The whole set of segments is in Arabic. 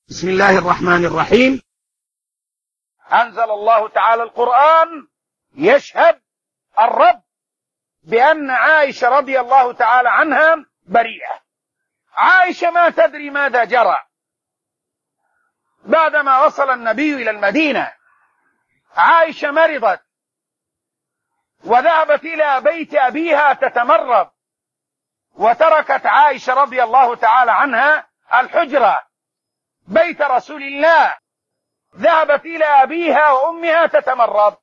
بسم الله الرحمن الرحيم. أنزل الله تعالى القرآن يشهد الرب بأن عائشة رضي الله تعالى عنها بريئة. عائشة ما تدري ماذا جرى بعدما وصل النبي إلى المدينة. عائشة مرضت وذهبت إلى بيت أبيها تتمرض، وتركت عائشة رضي الله تعالى عنها الحجرة بيت رسول الله، ذهبت إلى أبيها وأمها تتمرض.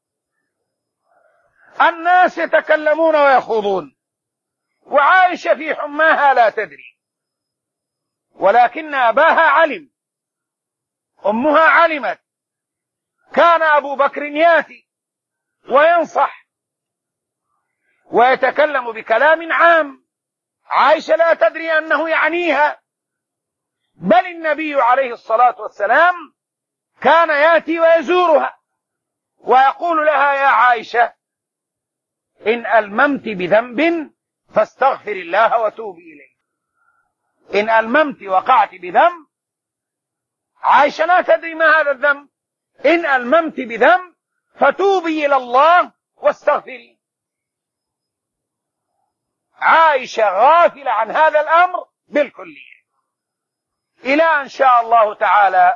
الناس يتكلمون ويخوضون، وعائشة في حماها لا تدري، ولكن أباها علم، أمها علمت. كان أبو بكر ياتي وينصح ويتكلم بكلام عام، عائشة لا تدري أنه يعنيها، بل النبي عليه الصلاة والسلام كان ياتي ويزورها ويقول لها: يا عائشة، إن ألممت بذنب فاستغفر الله وتوبي إليه. إن ألممت وقعت بذنب، عائشة لا تدري ما هذا الذنب، إن ألممت بذنب فتوبي إلى الله واستغفري. عائشة غافلة عن هذا الأمر بالكلية، إلى أن شاء الله تعالى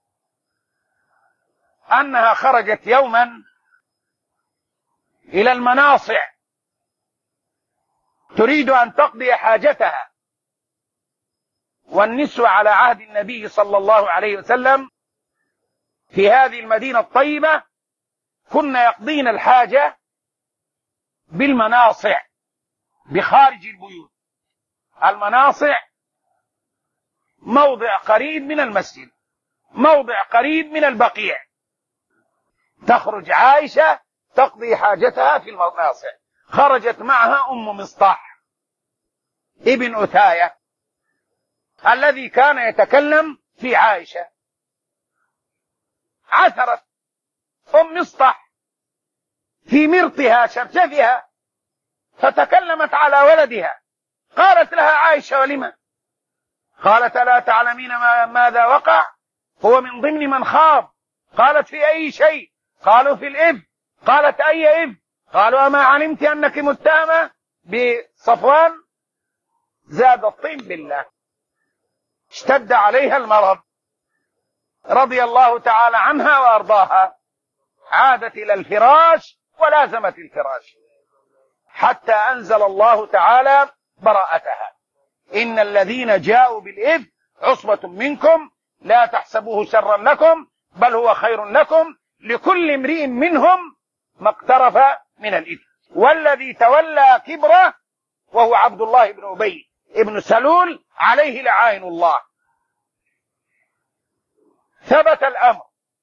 أنها خرجت يوما إلى المناصع تريد أن تقضي حاجتها، والنسوة على عهد النبي صلى الله عليه وسلم في هذه المدينة الطيبة كن يقضين الحاجة بالمناصع بخارج البيوت. المناصع موضع قريب من المسجد، موضع قريب من البقيع. تخرج عائشة تقضي حاجتها في المناصع. خرجت معها أم مصطح ابن أثاية الذي كان يتكلم في عائشة. عثرت أم مصطح في مرطها شرشفها فتكلمت على ولدها. قالت لها عائشة: ولما؟ قالت: لا تعلمين ماذا وقع؟ هو من ضمن من خاض. قالت: في أي شيء؟ قالوا: في الإب. قالت: أي إب؟ قالوا: أما علمت أنك متهمة بصفوان؟ زاد الطين بالله. اشتد عليها المرض رضي الله تعالى عنها وأرضاها، عادت إلى الفراش ولازمت الفراش حتى أنزل الله تعالى براءتها: إن الذين جاءوا بالإثم عصبة منكم لا تحسبوه شرا لكم بل هو خير لكم لكل امرئ منهم ما اقترف من الإثم والذي تولى كبره وهو عبد الله بن أبي ابن سلول عليه لعائن الله. ثبت الأمر،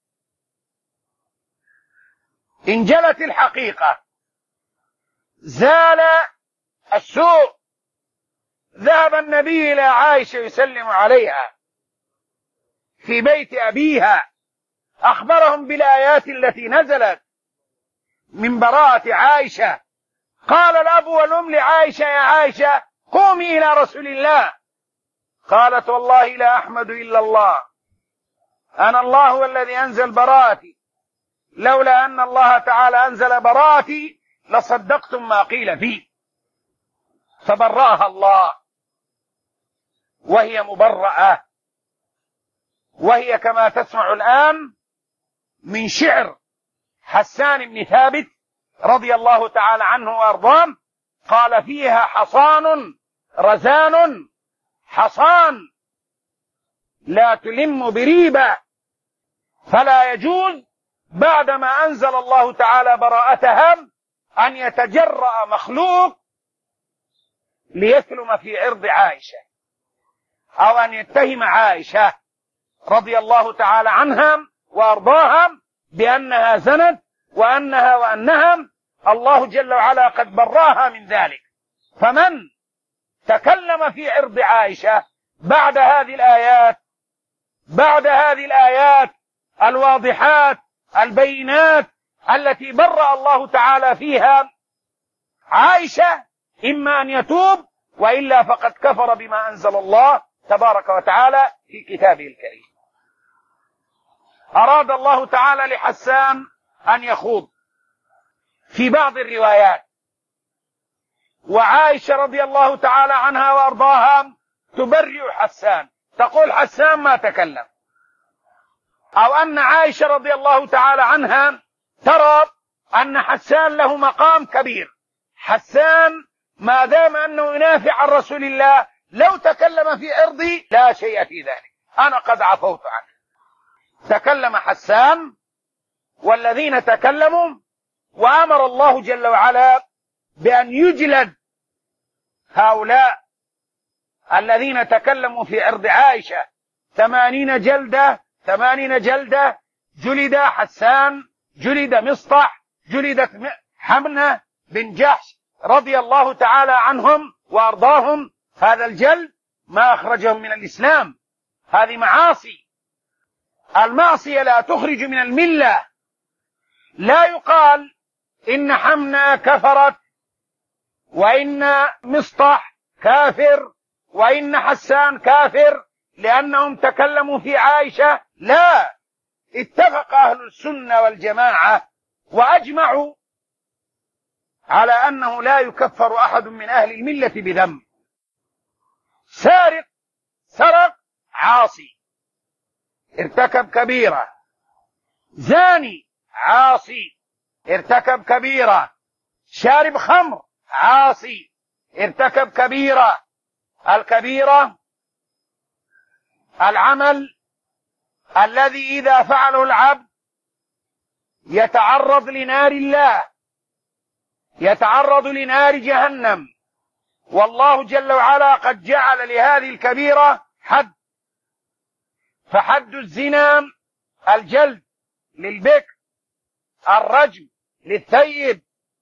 انجلت الحقيقة، زال السوء. ذهب النبي إلى عائشة يسلم عليها في بيت أبيها، أخبرهم بالآيات التي نزلت من براءة عائشة. قال الأب والأم لعائشة: يا عائشة، قومي إلى رسول الله. قالت: والله لا أحمد إلا الله، أنا الله الذي أنزل براءتي، لولا أن الله تعالى أنزل براءتي لصدقتم ما قيل فيه. فبرأها الله وهي مبرأة، وهي كما تسمع الآن من شعر حسان بن ثابت رضي الله تعالى عنه وأرضاه، قال فيها: حصان رزان حصان لا تلم بريبة، فلا يجوز بعدما أنزل الله تعالى براءتها أن يتجرأ مخلوق ليثلم في عرض عائشة أو أن يتهم عائشة رضي الله تعالى عنها وأرضاها بأنها زنت وأنها الله جل وعلا قد براها من ذلك. فمن تكلم في عرض عائشة بعد هذه الآيات الواضحات البينات التي برأ الله تعالى فيها عائشة، إما أن يتوب وإلا فقد كفر بما أنزل الله تبارك وتعالى في كتابه الكريم. أراد الله تعالى لحسان أن يخوض في بعض الروايات، وعائشة رضي الله تعالى عنها وأرضاها تبرئ حسان، تقول حسان ما تكلم، أو أن عائشة رضي الله تعالى عنها ترى أن حسان له مقام كبير. حسان ما دام أنه ينافع عن رسول الله لو تكلم في عرضي لا شيء في ذلك، أنا قد عفوت عنه. تكلم حسان والذين تكلموا، وأمر الله جل وعلا بأن يجلد هؤلاء الذين تكلموا في عرض عائشة 80 جلدة. جلد حسان، جلد مصطح، جلدت حمنة بن جحش رضي الله تعالى عنهم وأرضاهم. هذا الجلد ما أخرجهم من الإسلام، هذه معاصي. المعصية لا تخرج من الملة. لا يقال إن حمنة كفرت وإن مصطح كافر وإن حسان كافر لأنهم تكلموا في عائشة. لا، اتفق أهل السنة والجماعة وأجمعوا على أنه لا يكفر أحد من أهل الملة بذنب. سارق سرق عاصي ارتكب كبيرة، زاني عاصي ارتكب كبيرة، شارب خمر عاصي ارتكب كبيرة. الكبيرة العمل الذي إذا فعله العبد يتعرض لنار الله، يتعرض لنار جهنم، والله جل وعلا قد جعل لهذه الكبيرة حد. فحد الزنا الجلد للبكر، الرجم للثيب،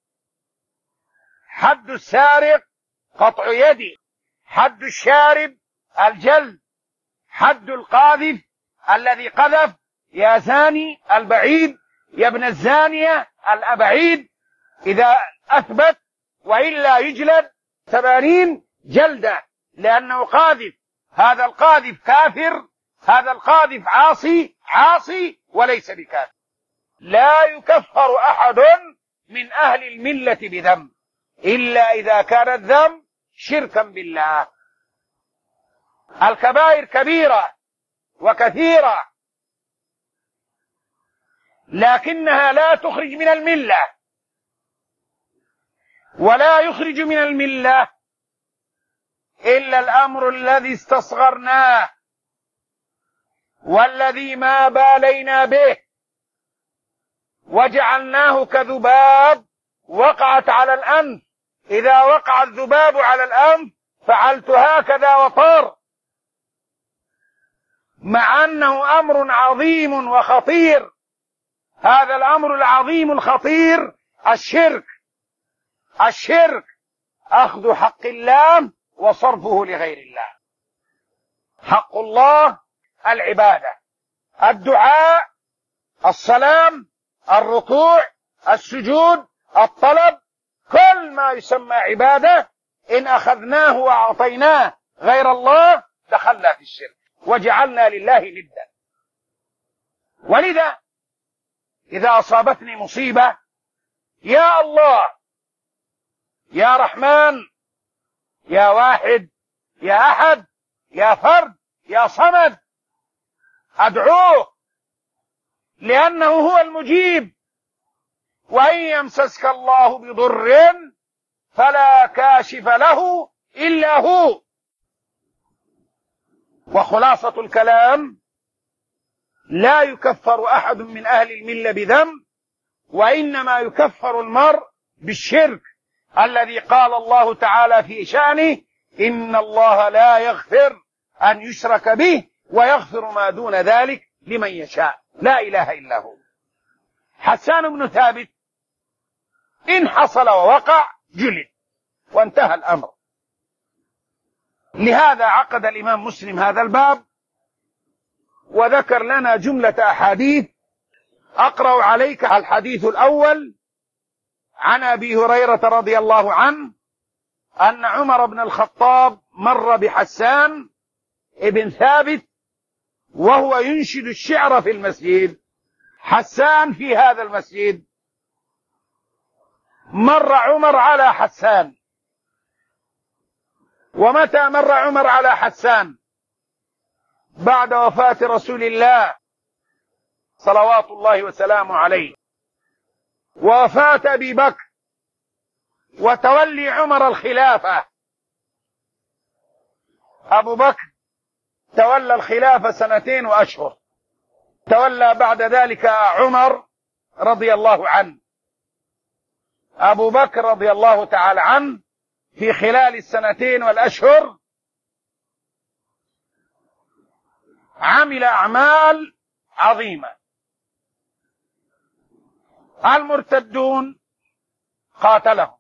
حد السارق قطع يده، حد الشارب الجلد، حد القاذف الذي قذف يا زاني البعيد يا ابن الزانية الأبعيد إذا أثبت، وإلا يجلد 80 جلدة لأنه قاذف. هذا القاذف كافر، هذا القاذف عاصي وليس بكافر. لا يكفر أحد من أهل الملة بذنب إلا إذا كان الذنب شركا بالله. الكبائر كبيرة وكثيرة لكنها لا تخرج من الملة، ولا يخرج من الملة إلا الأمر الذي استصغرناه والذي ما بالينا به وجعلناه كذباب وقعت على الأنف. إذا وقع الذباب على الأنف فعلت هكذا وطار، مع أنه أمر عظيم وخطير. هذا الأمر العظيم الخطير الشرك أخذ حق الله وصرفه لغير الله. حق الله العبادة، الدعاء، السلام، الركوع، السجود، الطلب، كل ما يسمى عبادة إن أخذناه وأعطيناه غير الله دخلنا في الشرك وجعلنا لله ندا. ولذا إذا أصابتني مصيبة يا الله، يا رحمن، يا واحد، يا أحد، يا فرد، يا صمد، أدعوه لأنه هو المجيب. وإن يمسسك الله بضر فلا كاشف له إلا هو. وخلاصة الكلام: لا يكفر أحد من أهل الملة بذنب، وإنما يكفر المرء بالشرك الذي قال الله تعالى في شأنه: إن الله لا يغفر أن يشرك به ويغفر ما دون ذلك لمن يشاء. لا إله إلا هو. حسان بن ثابت إن حصل ووقع جلد وانتهى الأمر. لهذا عقد الإمام مسلم هذا الباب وذكر لنا جملة أحاديث. أقرأ عليك الحديث الأول عن أبي هريرة رضي الله عنه أن عمر بن الخطاب مر بحسان بن ثابت وهو ينشد الشعر في المسجد. حسان في هذا المسجد، مر عمر على حسان. ومتى مر عمر على حسان؟ بعد وفاة رسول الله صلوات الله وسلامه عليه، ووفاة أبي بكر، وتولي عمر الخلافة. أبو بكر تولى الخلافة 2 وأشهر، تولى بعد ذلك عمر رضي الله عنه. أبو بكر رضي الله تعالى عنه في خلال 2 والأشهر عمل أعمال عظيمة. المرتدون قاتلهم،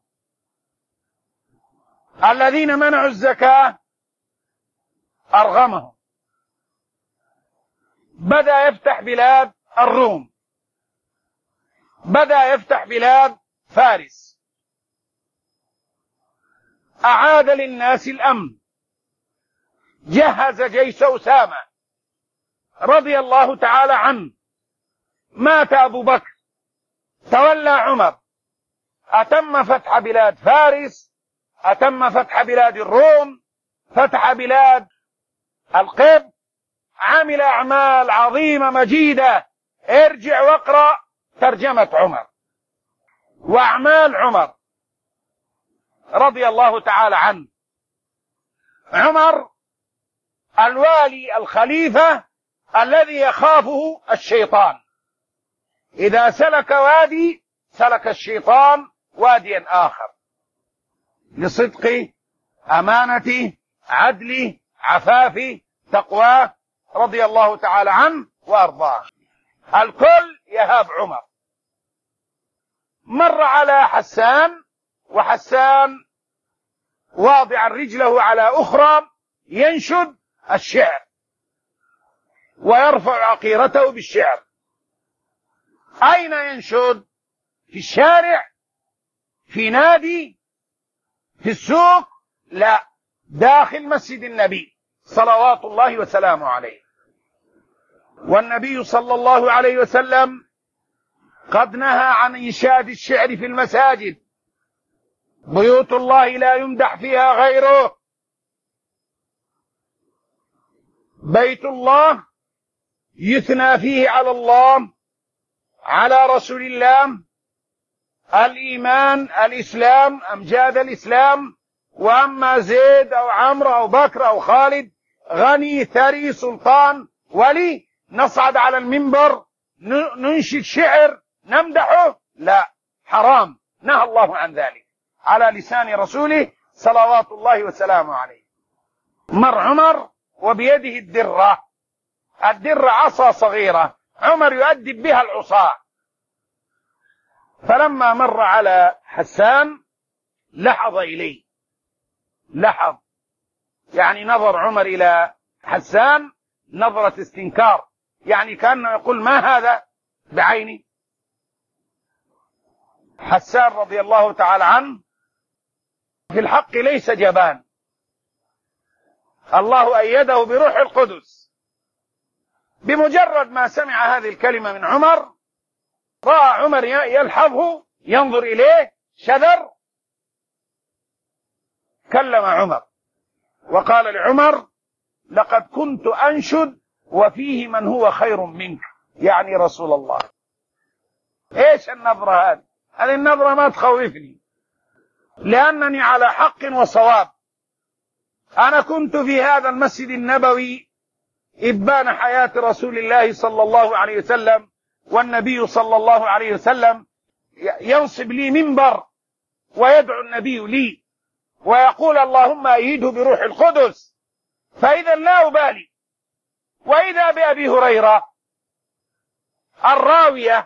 الذين منعوا الزكاة أرغمهم، بدأ يفتح بلاد الروم، بدأ يفتح بلاد فارس، أعاد للناس الأمن، جهز جيش أسامة رضي الله تعالى عنه. مات أبو بكر، تولى عمر، أتم فتح بلاد فارس، أتم فتح بلاد الروم، فتح بلاد القبط، عمل أعمال عظيمة مجيدة. ارجع واقرأ ترجمة عمر وأعمال عمر رضي الله تعالى عنه. عمر الوالي الخليفة الذي يخافه الشيطان، إذا سلك وادي سلك الشيطان واديا آخر، لصدقه، أمانته، عدله، عفافه، تقواه، رضي الله تعالى عنه وأرضاه. الكل يهاب عمر. مر على حسان، وحسان واضع رجله على أخرى ينشد الشعر ويرفع عقيرته بالشعر. أين ينشد؟ في الشارع؟ في نادي؟ في السوق؟ لا، داخل مسجد النبي صلوات الله وسلامه عليه. والنبي صلى الله عليه وسلم قد نهى عن إنشاد الشعر في المساجد. بيوت الله لا يمدح فيها غيره. بيت الله يثنى فيه على الله، على رسول الله، الإيمان، الإسلام، أمجاد الإسلام. وأما زيد أو عمرو أو بكر أو خالد، غني ثري سلطان ولي، نصعد على المنبر ننشد شعر نمدحه؟ لا، حرام، نهى الله عن ذلك على لسان رسوله صلوات الله وسلامه عليه. مر عمر وبيده الدرة. الدرة عصا صغيرة عمر يؤدب بها العصاة. فلما مر على حسان لحظ إليه، لحظ، يعني نظر عمر إلى حسان نظرة استنكار، يعني كأنه يقول ما هذا بعيني. حسان رضي الله تعالى عنه في الحق ليس جبان، الله أيده بروح القدس. بمجرد ما سمع هذه الكلمة من عمر، رأى عمر يلحظه، ينظر إليه، شذر، كلم عمر وقال لعمر: لقد كنت أنشد وفيه من هو خير منك، يعني رسول الله. ايش النظرة هذه؟ هذه النظرة ما تخوفني، لأنني على حق وصواب. أنا كنت في هذا المسجد النبوي إبان حياة رسول الله صلى الله عليه وسلم، والنبي صلى الله عليه وسلم ينصب لي منبر ويدعو النبي لي ويقول: اللهم أيده بروح القدس. فإذا لا أبالي. وإذا بأبي هريرة الراوية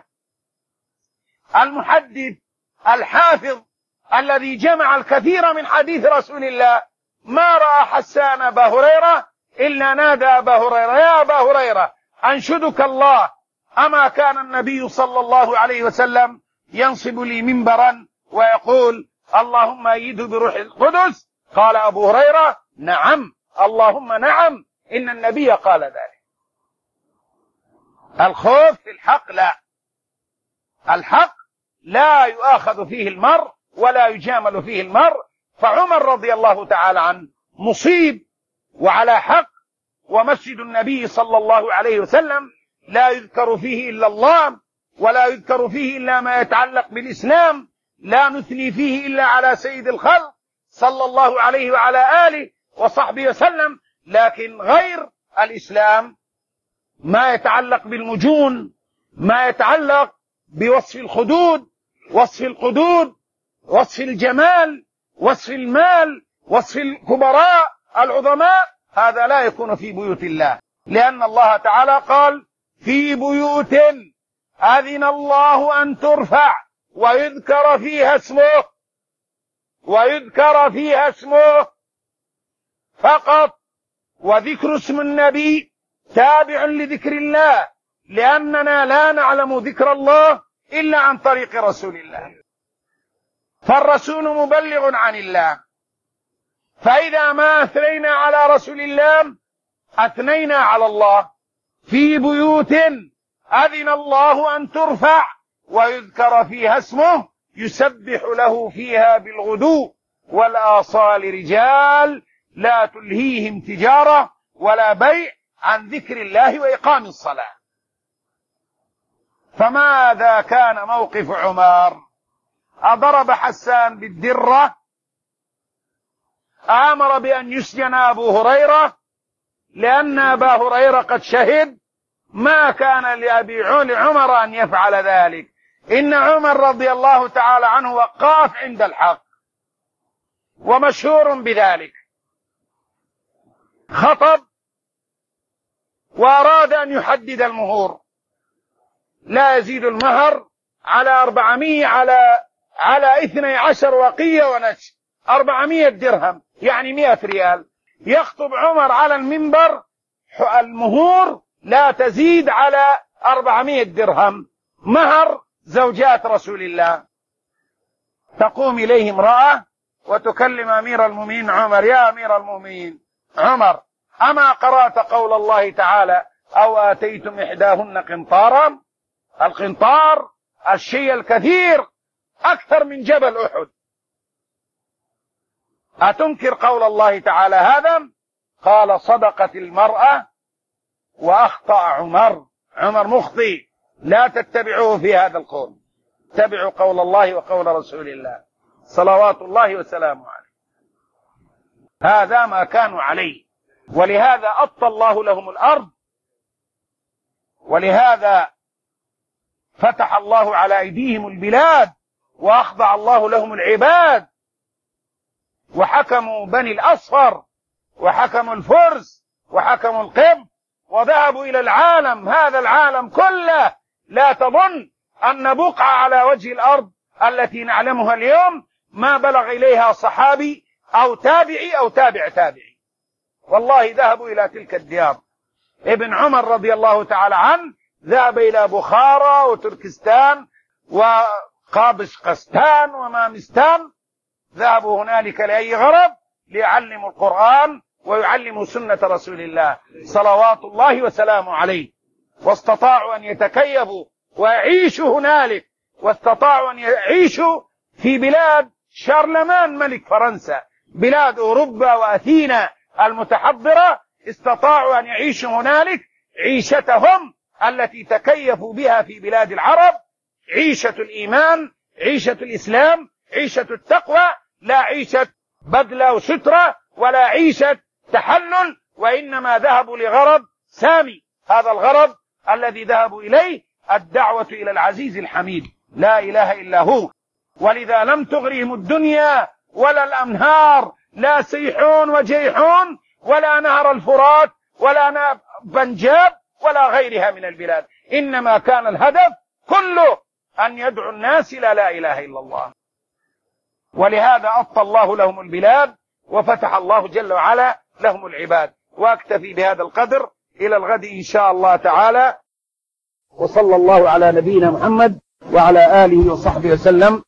المحدث الحافظ الذي جمع الكثير من حديث رسول الله، ما رأى حسان أبا هريرة إلا نادى أبا هريرة: يا أبا هريرة أنشدك الله، أما كان النبي صلى الله عليه وسلم ينصب لي منبرا ويقول: اللهم أيده بروح القدس؟ قال أبو هريرة: نعم، اللهم نعم، إن النبي قال ذلك. الخوف في الحق لا، الحق لا يؤاخذ فيه المرء ولا يجامل فيه المرء. فعمر رضي الله تعالى عنه مصيب وعلى حق، ومسجد النبي صلى الله عليه وسلم لا يذكر فيه إلا الله، ولا يذكر فيه إلا ما يتعلق بالإسلام، لا نثني فيه إلا على سيد الخلق صلى الله عليه وعلى آله وصحبه وسلم. لكن غير الإسلام ما يتعلق بالمجون، ما يتعلق بوصف الخدود، وصف القدود، وصف الجمال، وصف المال، وصف الكبراء العظماء، هذا لا يكون في بيوت الله، لأن الله تعالى قال في بيوت أذن الله أن ترفع ويذكر فيها اسمه، ويذكر فيها اسمه فقط. وذكر اسم النبي تابع لذكر الله، لأننا لا نعلم ذكر الله إلا عن طريق رسول الله، فالرسول مبلغ عن الله. فإذا ما أثنينا على رسول الله أثنينا على الله. في بيوت أذن الله أن ترفع ويذكر فيها اسمه يسبح له فيها بالغدو والآصال رجال لا تلهيهم تجارة ولا بيع عن ذكر الله وإقام الصلاة. فماذا كان موقف عمر؟ أضرب حسان بالدرة، أمر بأن يسجن أبو هريرة لأن أبا هريرة قد شهد. ما كان لعمر أن يفعل ذلك. إن عمر رضي الله تعالى عنه وقاف عند الحق ومشهور بذلك. خطب وأراد أن يحدد المهور، لا يزيد المهر على 400 على 12 وقية ونصف، 400 درهم يعني 100 ريال. يخطب عمر على المنبر المهور لا تزيد على 400 درهم مهر زوجات رسول الله. تقوم إليه امرأة وتكلم أمير المؤمنين عمر: يا أمير المؤمنين عمر، أما قرأت قول الله تعالى: أو آتيتم إحداهن قنطارا؟ القنطار الشيء الكثير أكثر من جبل أحد. أتنكر قول الله تعالى هذا؟ قال: صدقت المرأة وأخطأ عمر. عمر مخطئ، لا تتبعوه في هذا القول، اتبعوا قول الله وقول رسول الله صلوات الله وسلامه عليه. هذا ما كانوا عليه، ولهذا أبطى الله لهم الأرض، ولهذا فتح الله على أيديهم البلاد، وأخضع الله لهم العباد، وحكموا بني الأصفر، وحكموا الفرس، وحكموا القبط، وذهبوا إلى العالم. هذا العالم كله لا تظن أن بقعة على وجه الأرض التي نعلمها اليوم ما بلغ إليها صحابي أو تابعي أو تابع تابعي. والله ذهبوا إلى تلك الديار. ابن عمر رضي الله تعالى عنه ذهب إلى بخارى وتركستان وقابشقستان ومامستان، ذهبوا هنالك لأي غرض؟ ليعلموا القرآن ويعلموا سنة رسول الله صلوات الله وسلامه عليه. واستطاعوا أن يتكيفوا ويعيشوا هنالك، واستطاعوا أن يعيشوا في بلاد شارلمان ملك فرنسا، بلاد أوروبا وأثينا المتحضرة. استطاعوا أن يعيشوا هنالك عيشتهم التي تكيفوا بها في بلاد العرب، عيشة الإيمان، عيشة الإسلام، عيشة التقوى، لا عيشة بدلة وسترة، ولا عيشة تحلل، وإنما ذهبوا لغرض سامي. هذا الغرض الذي ذهبوا إليه الدعوة إلى العزيز الحميد لا إله إلا هو. ولذا لم تغرهم الدنيا ولا الأنهار، لا سيحون وجيحون ولا نهر الفرات ولا نهر بنجاب ولا غيرها من البلاد، إنما كان الهدف كله أن يدعو الناس إلى لا إله إلا الله. ولهذا أبطى الله لهم البلاد وفتح الله جل وعلا لهم العباد. وأكتفي بهذا القدر، إلى الغد إن شاء الله تعالى. وصلى الله على نبينا محمد وعلى آله وصحبه وسلم.